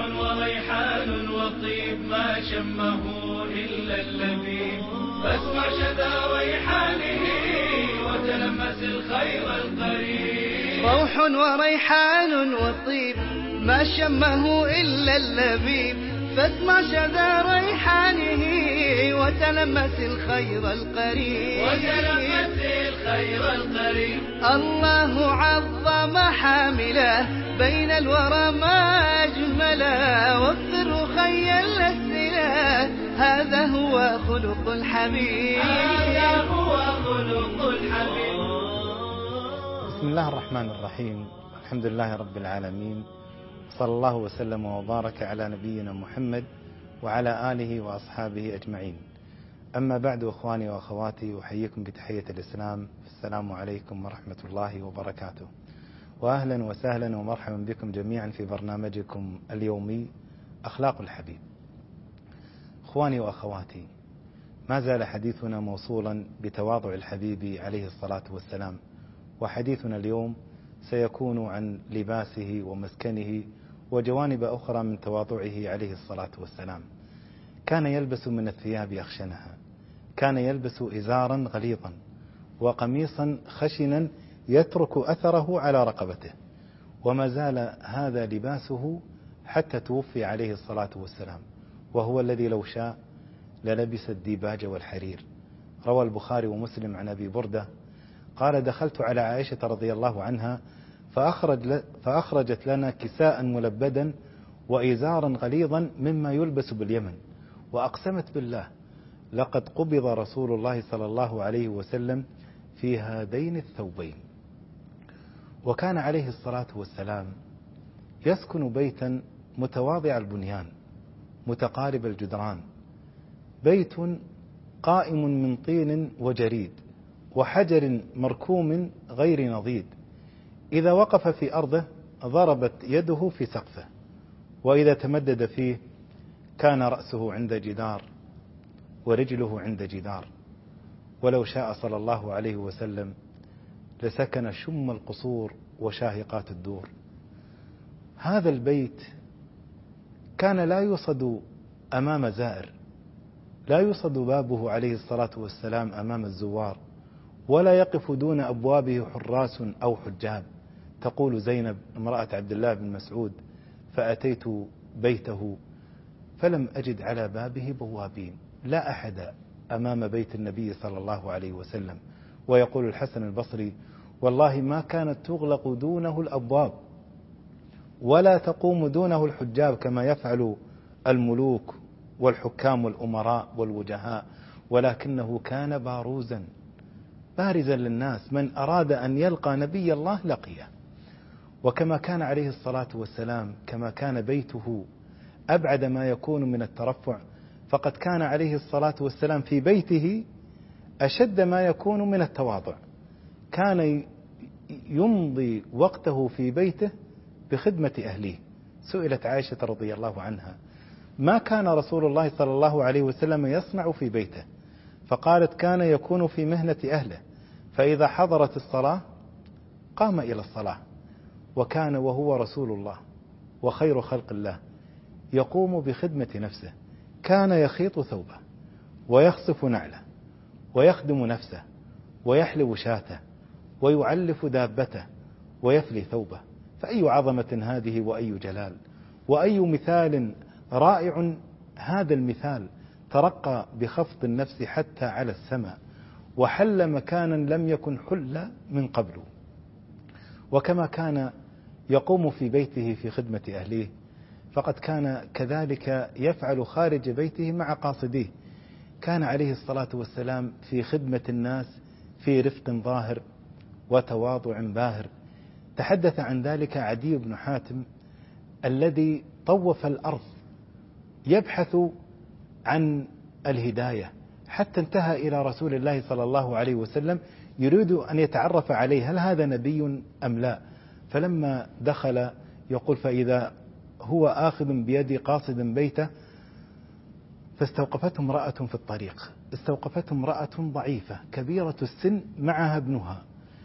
وريحان وطيب ما شمه إلا اللبيب، فاسمع شذا ريحانه وتلمس الخير القريب. روح وريحان وطيب ما شمه إلا اللبيب، فاسمع شذا ريحانه وتلمس الخير القريب. الله عظم حامله بين الورى ما أجمله، وفر خي الأسئلة هذا هو خلق الحبيب. بسم الله الرحمن الرحيم، الحمد لله رب العالمين، صلى الله وسلم وبارك على نبينا محمد وعلى آله وأصحابه أجمعين. أما بعد، أخواني وأخواتي، أحييكم بتحية الإسلام، السلام عليكم ورحمة الله وبركاته، وأهلا وسهلا ومرحبا بكم جميعا في برنامجكم اليومي أخلاق الحبيب. أخواني وأخواتي، ما زال حديثنا موصولا بتواضع الحبيب عليه الصلاة والسلام، وحديثنا اليوم سيكون عن لباسه ومسكنه وجوانب أخرى من تواضعه عليه الصلاة والسلام. كان يلبس من الثياب أخشنها، كان يلبس إزارا غليظا وقميصا خشنا يترك أثره على رقبته، وما زال هذا لباسه حتى توفي عليه الصلاة والسلام، وهو الذي لو شاء للبس الديباج والحرير. روى البخاري ومسلم عن أبي بردة قال: دخلت على عائشة رضي الله عنها فأخرجت لنا كساء ملبدا وإزارا غليظا مما يلبس باليمن، وأقسمت بالله لقد قبض رسول الله صلى الله عليه وسلم في هذين الثوبين. وكان عليه الصلاة والسلام يسكن بيتا متواضع البنيان متقارب الجدران، بيت قائم من طين وجريد وحجر مركوم غير نضيد، إذا وقف في أرضه ضربت يده في سقفه، وإذا تمدد فيه كان رأسه عند جدار ورجله عند جدار، ولو شاء صلى الله عليه وسلم لسكن شم القصور وشاهقات الدور. هذا البيت كان لا يصد أمام زائر، لا يصد بابه عليه الصلاة والسلام أمام الزوار، ولا يقف دون أبوابه حراس أو حجاب. تقول زينب امرأة عبد الله بن مسعود: فأتيت بيته فلم أجد على بابه بوابين، لا أحد أمام بيت النبي صلى الله عليه وسلم. ويقول الحسن البصري: والله ما كانت تغلق دونه الأبواب ولا تقوم دونه الحجاب كما يفعل الملوك والحكام والأمراء والوجهاء، ولكنه كان بارزا للناس، من أراد أن يلقى نبي الله لقيه. وكما كان عليه الصلاة والسلام، كما كان بيته أبعد ما يكون من الترفع، فقد كان عليه الصلاة والسلام في بيته أشد ما يكون من التواضع. كان يمضي وقته في بيته بخدمة أهله. سئلت عائشة رضي الله عنها: ما كان رسول الله صلى الله عليه وسلم يصنع في بيته؟ فقالت: كان يكون في مهنة أهله، فإذا حضرت الصلاة قام إلى الصلاة. وكان وهو رسول الله وخير خلق الله يقوم بخدمة نفسه، كان يخيط ثوبه ويخصف نعله ويخدم نفسه ويحلب شاته ويعلف دابته ويفلي ثوبه. فأي عظمة هذه، وأي جلال، وأي مثال رائع. هذا المثال ترقى بخفض النفس حتى على السماء، وحل مكانا لم يكن حل من قبل. وكما كان يقوم في بيته في خدمة أهليه، فقد كان كذلك يفعل خارج بيته مع قاصديه. كان عليه الصلاة والسلام في خدمة الناس في رفق ظاهر وتواضع باهر. تحدث عن ذلك عدي بن حاتم الذي طوف الأرض يبحث عن الهداية، حتى انتهى إلى رسول الله صلى الله عليه وسلم يريد أن يتعرف عليه، هل هذا نبي أم لا؟ فلما دخل يقول: فإذا هو آخذ بيد قاصد بيته، فاستوقفته امرأة في الطريق، استوقفته امرأة ضعيفة كبيرة السن معها ابنها،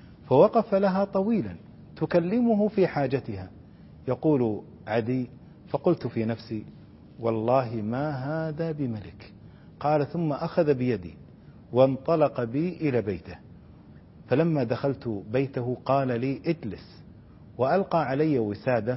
فوقف لها طويلا تكلمه في حاجتها. يقول عدي: فقلت في نفسي والله ما هذا بملك. قال ثم أخذ بيدي وانطلق بي إلى بيته، فلما دخلت بيته قال لي اجلس، وألقى علي وسادة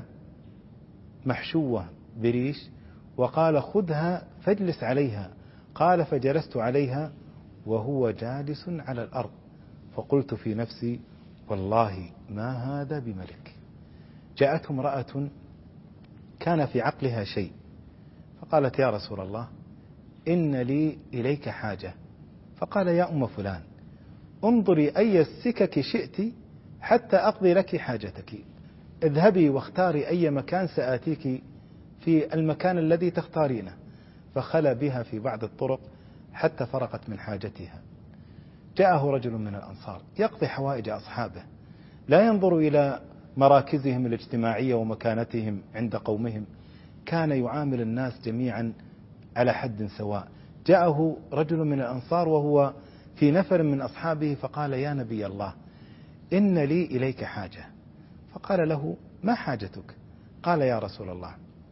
محشوة بريش وقال خذها فاجلس عليها. قال فجلست عليها وهو جالس على الأرض، فقلت في نفسي والله ما هذا بملك. جاءته امرأة كان في عقلها شيء فقالت يا رسول الله إن لي إليك حاجة. فقال يا أم فلان انظري أي السكك شئت حتى أقضي لك حاجتك، اذهبي واختاري أي مكان سآتيك في المكان الذي تختارينه. فخلى بها في بعض الطرق حتى فرغت من حاجتها. جاءه رجل من الأنصار يقضي حوائج أصحابه، لا ينظر إلى مراكزهم الاجتماعية ومكانتهم عند قومهم، كان يعامل الناس جميعا على حد سواء. جاءه رجل من الأنصار وهو في نفر من أصحابه فقال يا نبي الله إن لي إليك حاجة. فقال له ما حاجتك؟ قال يا رسول الله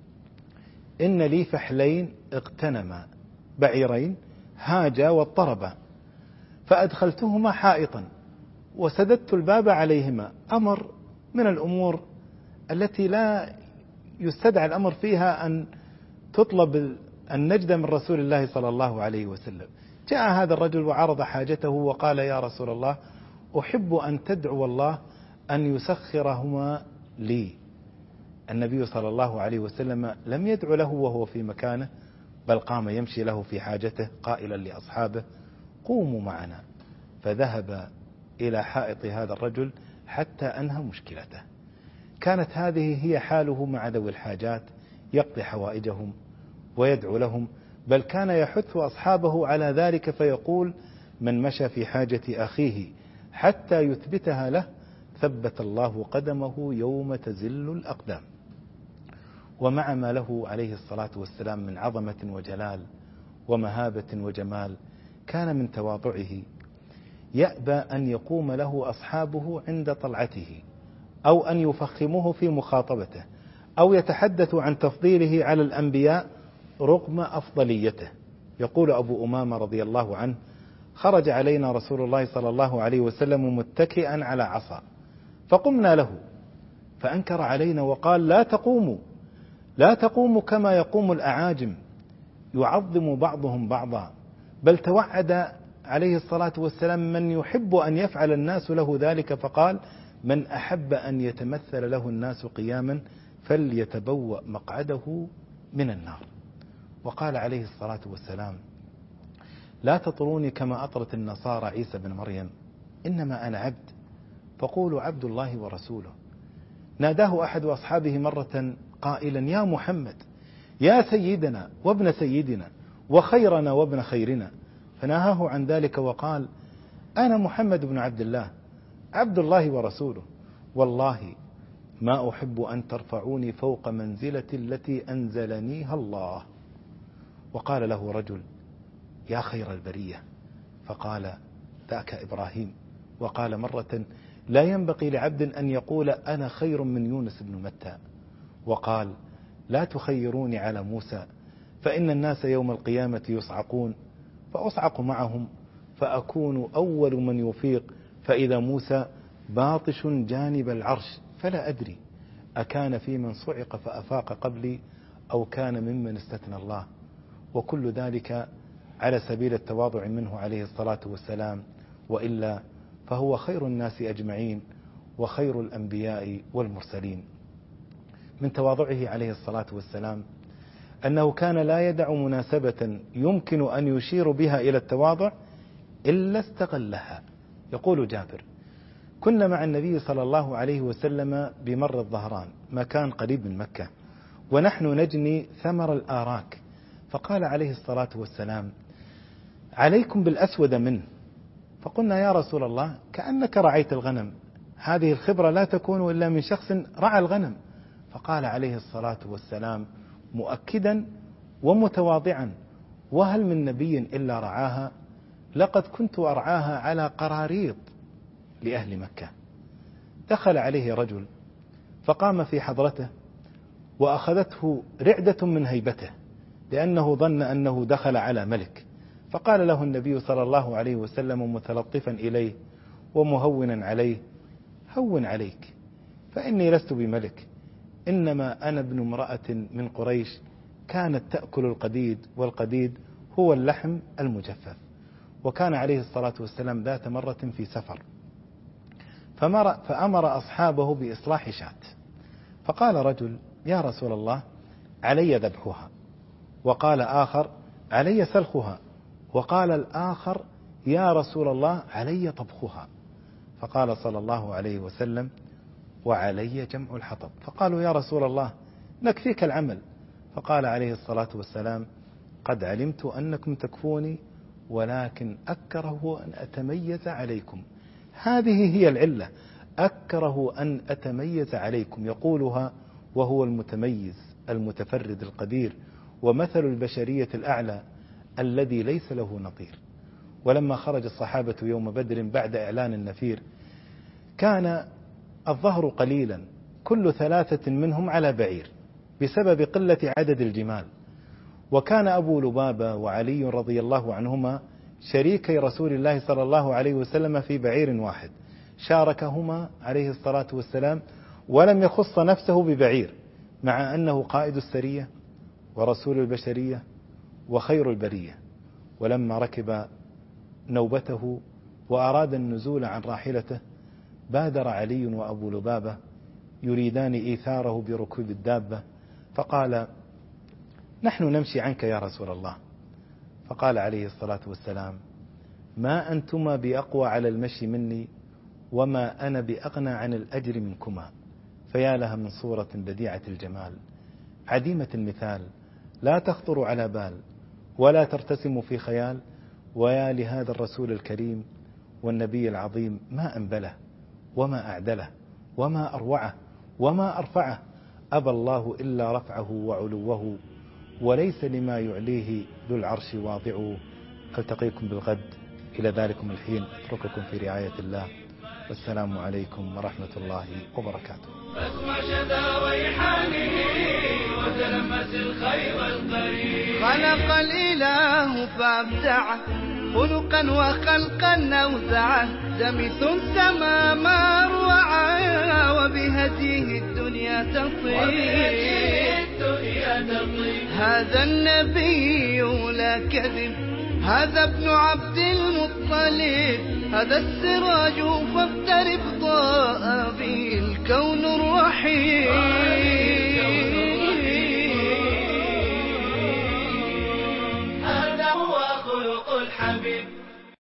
إن لي فحلين اغتنما بعيرين هاجا واضطربا، فأدخلتهما حائطا وسددت الباب عليهما. أمر من الأمور التي لا يستدعى الأمر فيها أن تطلب النجدة من رسول الله صلى الله عليه وسلم. جاء هذا الرجل وعرض حاجته وقال يا رسول الله أحب أن تدعو الله أن يسخرهما لي. النبي صلى الله عليه وسلم لم يدعو له وهو في مكانه، بل قام يمشي له في حاجته قائلا لأصحابه قوموا معنا. فذهب إلى حائط هذا الرجل حتى أنهى مشكلته. كانت هذه هي حاله مع ذوي الحاجات، يقضي حوائجهم ويدعو لهم، بل كان يحث أصحابه على ذلك فيقول من مشى في حاجة أخيه حتى يثبتها له ثبت الله قدمه يوم تزل الأقدام. ومع ما له عليه الصلاة والسلام من عظمة وجلال ومهابة وجمال، كان من تواضعه يأبى أن يقوم له أصحابه عند طلعته أو أن يفخموه في مخاطبته أو يتحدث عن تفضيله على الأنبياء رغم أفضليته. يقول أبو أمامة رضي الله عنه خرج علينا رسول الله صلى الله عليه وسلم متكئا على عصا فقمنا له فأنكر علينا وقال لا تقوموا كما يقوم الأعاجم يعظم بعضهم بعضا، بل توعد عليه الصلاة والسلام من يحب أن يفعل الناس له ذلك، فقال من أحب أن يتمثل له الناس قياما فليتبوأ مقعده من النار. وقال عليه الصلاة والسلام لا تطروني كما أطرت النصارى عيسى بن مريم، إنما أنا عبد فقولوا عبد الله ورسوله. ناداه أحد أصحابه مرة قائلا يا محمد يا سيدنا وابن سيدنا وخيرنا وابن خيرنا، فنهاه عن ذلك وقال أنا محمد بن عبد الله عبد الله ورسوله، والله ما أحب أن ترفعوني فوق منزلة التي أنزلنيها الله. وقال له رجل يا خير البرية، فقال ذاك إبراهيم. وقال مرة لا ينبغي لعبد أن يقول أنا خير من يونس بن متى. وقال لا تخيروني على موسى فإن الناس يوم القيامة يصعقون فأصعق معهم فأكون أول من يفيق، فإذا موسى باطش جانب العرش فلا أدري أكان في من صعق فأفاق قبلي أو كان ممن استثنى الله. وكل ذلك على سبيل التواضع منه عليه الصلاة والسلام، وإلا فهو خير الناس أجمعين وخير الأنبياء والمرسلين. من تواضعه عليه الصلاة والسلام أنه كان لا يدع مناسبة يمكن أن يشير بها إلى التواضع إلا استغلها. يقول جابر كنا مع النبي صلى الله عليه وسلم بمر الظهران مكان قريب من مكة، ونحن نجني ثمر الآراك، فقال عليه الصلاة والسلام عليكم بالأسود منه. فقلنا يا رسول الله كأنك رعيت الغنم، هذه الخبرة لا تكون إلا من شخص رعى الغنم. فقال عليه الصلاة والسلام مؤكدا ومتواضعا وهل من نبي إلا رعاها؟ لقد كنت أرعاها على قراريط لأهل مكة. دخل عليه رجل فقام في حضرته وأخذته رعدة من هيبته، لأنه ظن أنه دخل على ملك. فقال له النبي صلى الله عليه وسلم متلطفا إليه ومهونا عليه: هون عليك، فإني لست بملك، إنما أنا ابن امرأة من قريش كانت تأكل القديد، والقديد هو اللحم المجفف. وكان عليه الصلاة والسلام ذات مرة في سفر، فأمر أصحابه بإصلاح شاة، فقال رجل: يا رسول الله، علي ذبحها. وقال آخر: علي سلخها. وقال الآخر: يا رسول الله، علي طبخها. فقال صلى الله عليه وسلم: وعلي جمع الحطب. فقالوا: يا رسول الله، نكفيك العمل. فقال عليه الصلاة والسلام: قد علمت أنكم تكفوني، ولكن أكره أن أتميز عليكم. هذه هي العلة، أكره أن أتميز عليكم، يقولها وهو المتميز المتفرد القدير، ومثل البشرية الأعلى الذي ليس له نظير. ولما خرج الصحابة يوم بدر بعد إعلان النفير، كان الظهر قليلا، كل 3 منهم على بعير بسبب قلة عدد الجمال. وكان أبو لبابة وعلي رضي الله عنهما شريكي رسول الله صلى الله عليه وسلم في بعير واحد، شاركهما عليه الصلاة والسلام، ولم يخص نفسه ببعير، مع أنه قائد السرية ورسول البشرية وخير البرية. ولما ركب نوبته وأراد النزول عن راحلته، بادر علي وأبو لبابة يريدان إيثاره بركوب الدابة، فقال: نحن نمشي عنك يا رسول الله. فقال عليه الصلاة والسلام: ما أنتما بأقوى على المشي مني، وما أنا بأغنى عن الأجر منكما. فيا لها من صورة بديعة الجمال، عديمة المثال، لا تخطر على بال ولا ترتسم في خيال. ويا لهذا الرسول الكريم والنبي العظيم، ما أنبله وما أعدله وما أروعه وما أرفعه. أبى الله إلا رفعه وعلوه، وليس لما يعليه ذو العرش واضعه. ألتقيكم بالغد، إلى ذلكم الحين أترككم في رعاية الله، والسلام عليكم ورحمة الله وبركاته. فاسمع شذا ريحانه وتلمس الخير القريب. خلق الإله فابدعه، خلقا وخلقا أوزعه، دمث سما ما روعه، وبهديه الدنيا تطيب. هذا النبي لا كذب، هذا ابن عبد المطلب، هذا السراج فاقترب، ضاء به الكون الرحيم. هذا هو خلق الحبيب.